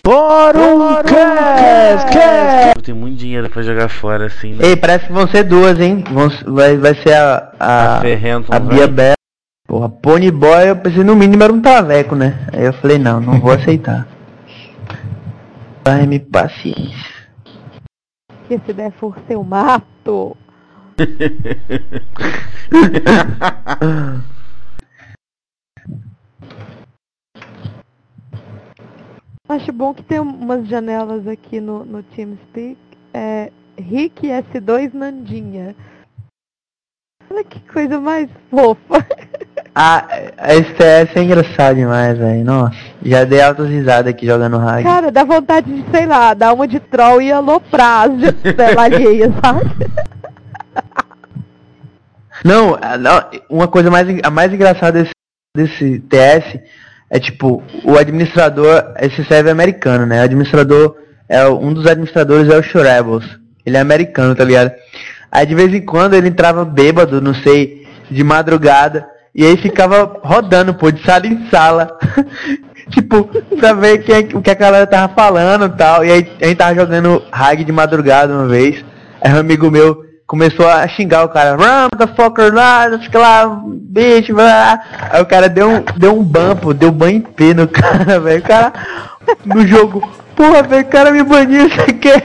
Cast! Tem muito dinheiro pra jogar fora assim, né? Ei, parece que vão ser duas, hein? Vai ser a Bia Bela. Porra, Ponyboy eu pensei no mínimo era um taveco, né? Aí eu falei, não vou aceitar. Vai-me paciência. Que se der força eu mato. Acho bom que tem umas janelas aqui no TeamSpeak. Rick S2 Nandinha. Olha que coisa mais fofa. A STS é engraçado demais, velho. Nossa, já dei altas risadas aqui jogando Hag. Cara, dá vontade de, sei lá, dar uma de troll e aloprar as janelas alheias, sabe? Não, uma coisa a mais engraçada desse TS é tipo, o administrador, esse serve americano, né? O administrador, um dos administradores é o Shurebels. Ele é americano, tá ligado? Aí de vez em quando ele entrava bêbado, não sei, de madrugada, e aí ficava rodando, pô, de sala em sala. Tipo, pra ver o que a galera tava falando e tal. E aí a gente tava jogando Hag de madrugada uma vez. Aí um amigo meu começou a xingar o cara, run, motherfucker, lá, fica lá, bicho, blá. Aí o cara deu um ban, pô, deu ban em P no cara, velho. O cara, no jogo, porra, velho, o cara me baniu, você quer?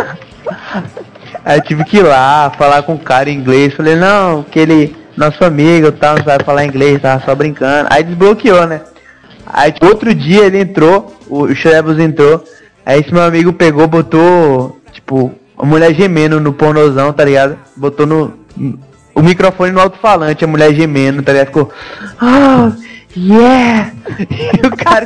Aí eu tive que ir lá, falar com o cara em inglês. Falei, não, que ele, nosso amigo e tal, não sabe falar inglês, tava só brincando. Aí desbloqueou, né? Aí outro dia ele entrou, o Shrebels entrou. Aí esse meu amigo pegou, botou, tipo, a mulher gemendo no pornozão, tá ligado? Botou o microfone no alto-falante, a mulher gemendo, tá ligado? Ficou, oh, yeah! E o cara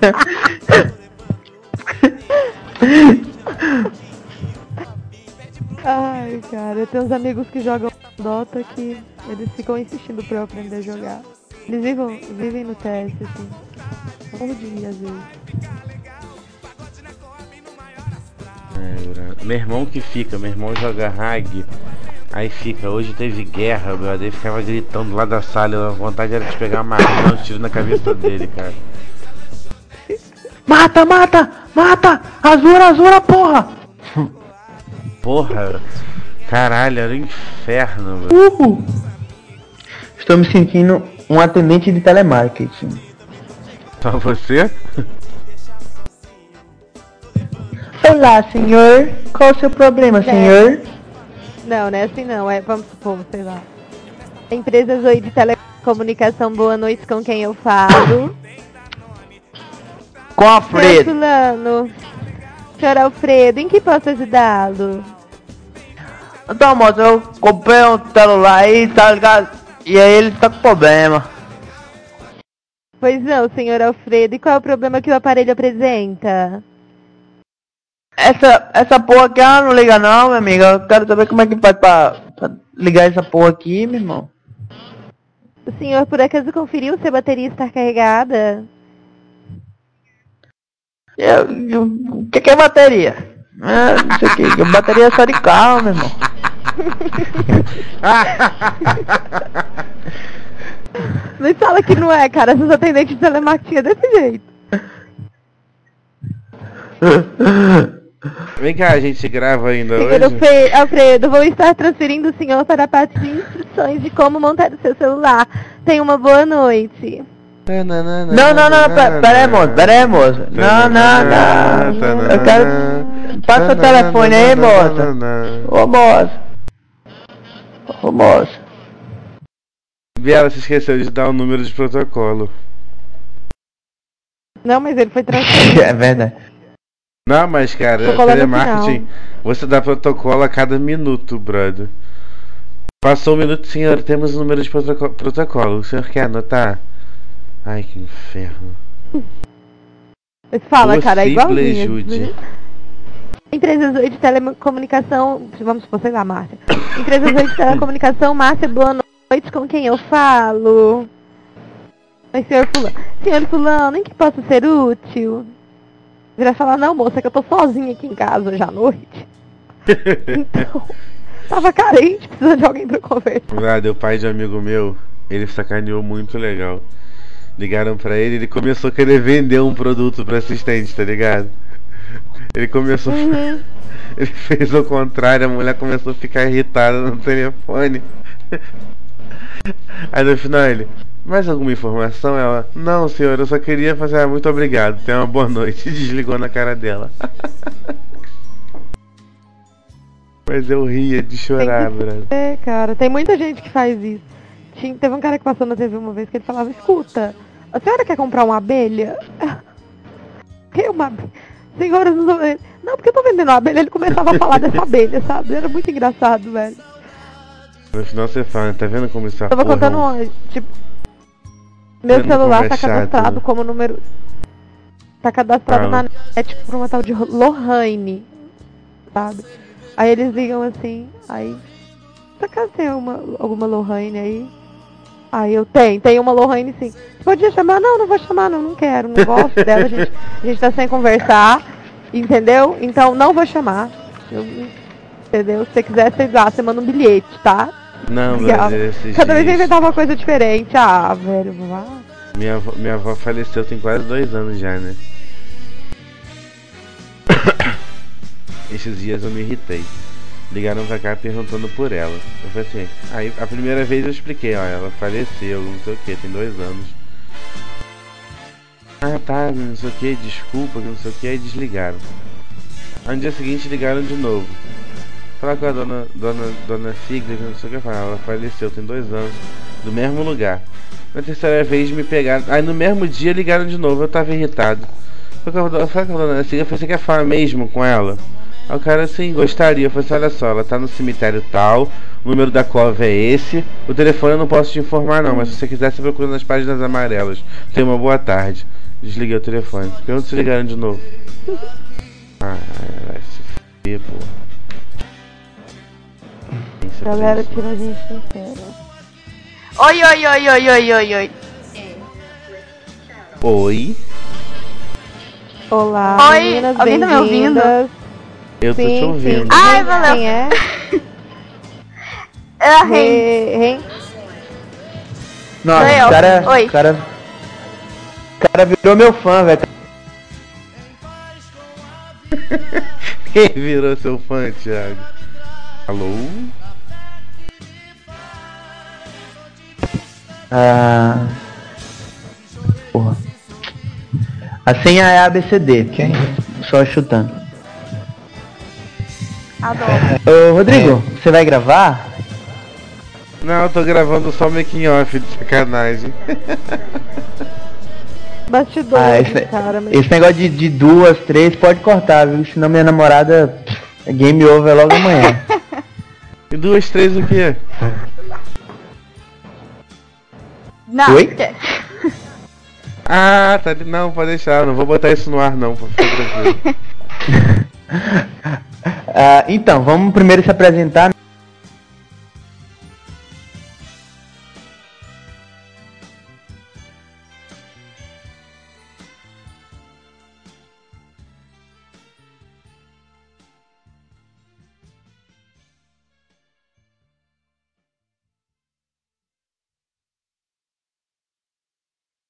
Ai, cara, eu tenho uns amigos que jogam Dota que eles ficam insistindo pra eu aprender a jogar. Eles vivem no TS, assim. Um dia, às vezes. Meu irmão joga Hag, aí fica, hoje teve guerra, brother, ele ficava gritando lá da sala, a vontade era de pegar uma arma e dar um tiro na cabeça dele, cara. Mata! Azura, porra! Porra, caralho, era um inferno, velho. Estou me sentindo um atendente de telemarketing. Só você? Olá, senhor. Qual o seu problema, senhor? Não é assim não. Vamos supor, sei lá. Empresas Oi de telecomunicação, boa noite, com quem eu falo? Com Alfredo. Senhor fulano. Senhor Alfredo, em que posso ajudá-lo? Então, moço, eu comprei um celular aí, tá ligado? E aí ele tá com problema. Pois não, senhor Alfredo. E qual é o problema que o aparelho apresenta? Essa porra aqui ela não liga não, minha amiga. Eu quero saber como é que faz pra ligar essa porra aqui, meu irmão. O senhor por acaso conferiu se a bateria está carregada? O que é bateria? Não sei o que. Bateria é só de carro, meu irmão. Me fala que não é, cara. Essas atendentes de telemarketing é desse jeito. Vem cá, a gente grava ainda Senhor hoje? Alfredo, vou estar transferindo o senhor para a parte de instruções de como montar o seu celular. Tenha uma boa noite. Não, pera aí, moço. Não. Eu quero... Passa o telefone aí, moça. Ô, moça. Biela, você esqueceu de dar o número de protocolo. Não, mas ele foi transferido. É verdade. Não, mas cara, telemarketing, você dá protocolo a cada minuto, brother. Passou um minuto, senhor, temos o número de protocolo. O senhor quer anotar? Ai, que inferno. Fala, cara, é igualzinho. Ajude. Empresas de telecomunicação, vamos supor, sei lá, Márcia. Empresas de telecomunicação, Márcia, boa noite, com quem eu falo? Oi, senhor fulano. Senhor fulano, em que posso ser útil? Ele vai falar, não, moça, que eu tô sozinha aqui em casa hoje à noite. Então, tava carente, precisando de alguém pra conversar. O pai de um amigo meu, ele sacaneou muito legal. Ligaram pra ele, ele começou a querer vender um produto pra assistente, tá ligado? Ele começou. Ele fez o contrário, a mulher começou a ficar irritada no telefone. Aí no final ele, mais alguma informação? Ela, não senhor, eu só queria fazer, muito obrigado, tenha uma boa noite. E desligou na cara dela. Mas eu ria de chorar, brother. É, cara, tem muita gente que faz isso. Teve um cara que passou na TV uma vez que ele falava, escuta, a senhora quer comprar uma abelha? Que uma abelha? Senhora, não, porque eu tô vendendo uma abelha. Ele começava a falar dessa abelha, sabe? Era muito engraçado, velho. No final você fala, tá vendo como isso é? Tava contando hoje, tipo, meu celular tá cadastrado como número. Tá cadastrado na net por uma tal de Lohane, sabe? Aí eles ligam assim, aí. Por acaso tem alguma Lohane aí? Aí eu tenho uma Lohane sim. Podia chamar? Não vou chamar, não quero, não gosto dela, a gente tá sem conversar, entendeu? Então não vou chamar. Entendeu? Se você quiser, você manda um bilhete, tá? Não, velho, cada vez eu inventava uma coisa diferente. Ah, velho, vá. Minha avó faleceu tem quase 2 anos já, né? Esses dias eu me irritei. Ligaram pra cá perguntando por ela. Eu falei assim, aí a primeira vez eu expliquei, ó, ela faleceu, não sei o que, tem 2 anos. Ah tá, não sei o que, desculpa, não sei o que, aí desligaram. Aí no dia seguinte ligaram de novo. Falaram com a dona Sigrid, não sei o que, ela faleceu, tem 2 anos, do mesmo lugar. Na terceira vez me pegaram, aí no mesmo dia ligaram de novo, eu tava irritado. Eu falei com a dona Sigrid, eu falei, você quer falar mesmo com ela? Aí o cara assim, gostaria. Eu falei assim, olha só, ela tá no cemitério tal, o número da cova é esse, o telefone eu não posso te informar não, mas se você quiser você procura nas páginas amarelas. Tenha uma boa tarde. Desliguei o telefone. Pergunta se ligaram de novo. Ah, vai se f***, pô. Galera, tira a gente inteira. Oi. Oi. Olá, Oi, meninas, alguém tá me ouvindo? Eu tô te ouvindo. Sim. Ai, valeu. Quem é? É a Ren. Nossa, Sou eu. Oi. O cara virou meu fã, velho. Quem virou seu fã, Thiago? Alô? Porra. A senha é ABCD. Quem? Só chutando. Adoro. Ô, Rodrigo, você vai gravar? Não, eu tô gravando só making off de sacanagem. Bastidores, cara. Mas... Esse negócio de 2, 3 pode cortar, viu? Senão minha namorada é game over logo amanhã. E 2, 3 o quê? Não. Oi? Ah, tá. Não, pode deixar. Não vou botar isso no ar não. Fica tranquilo. Então, vamos primeiro se apresentar.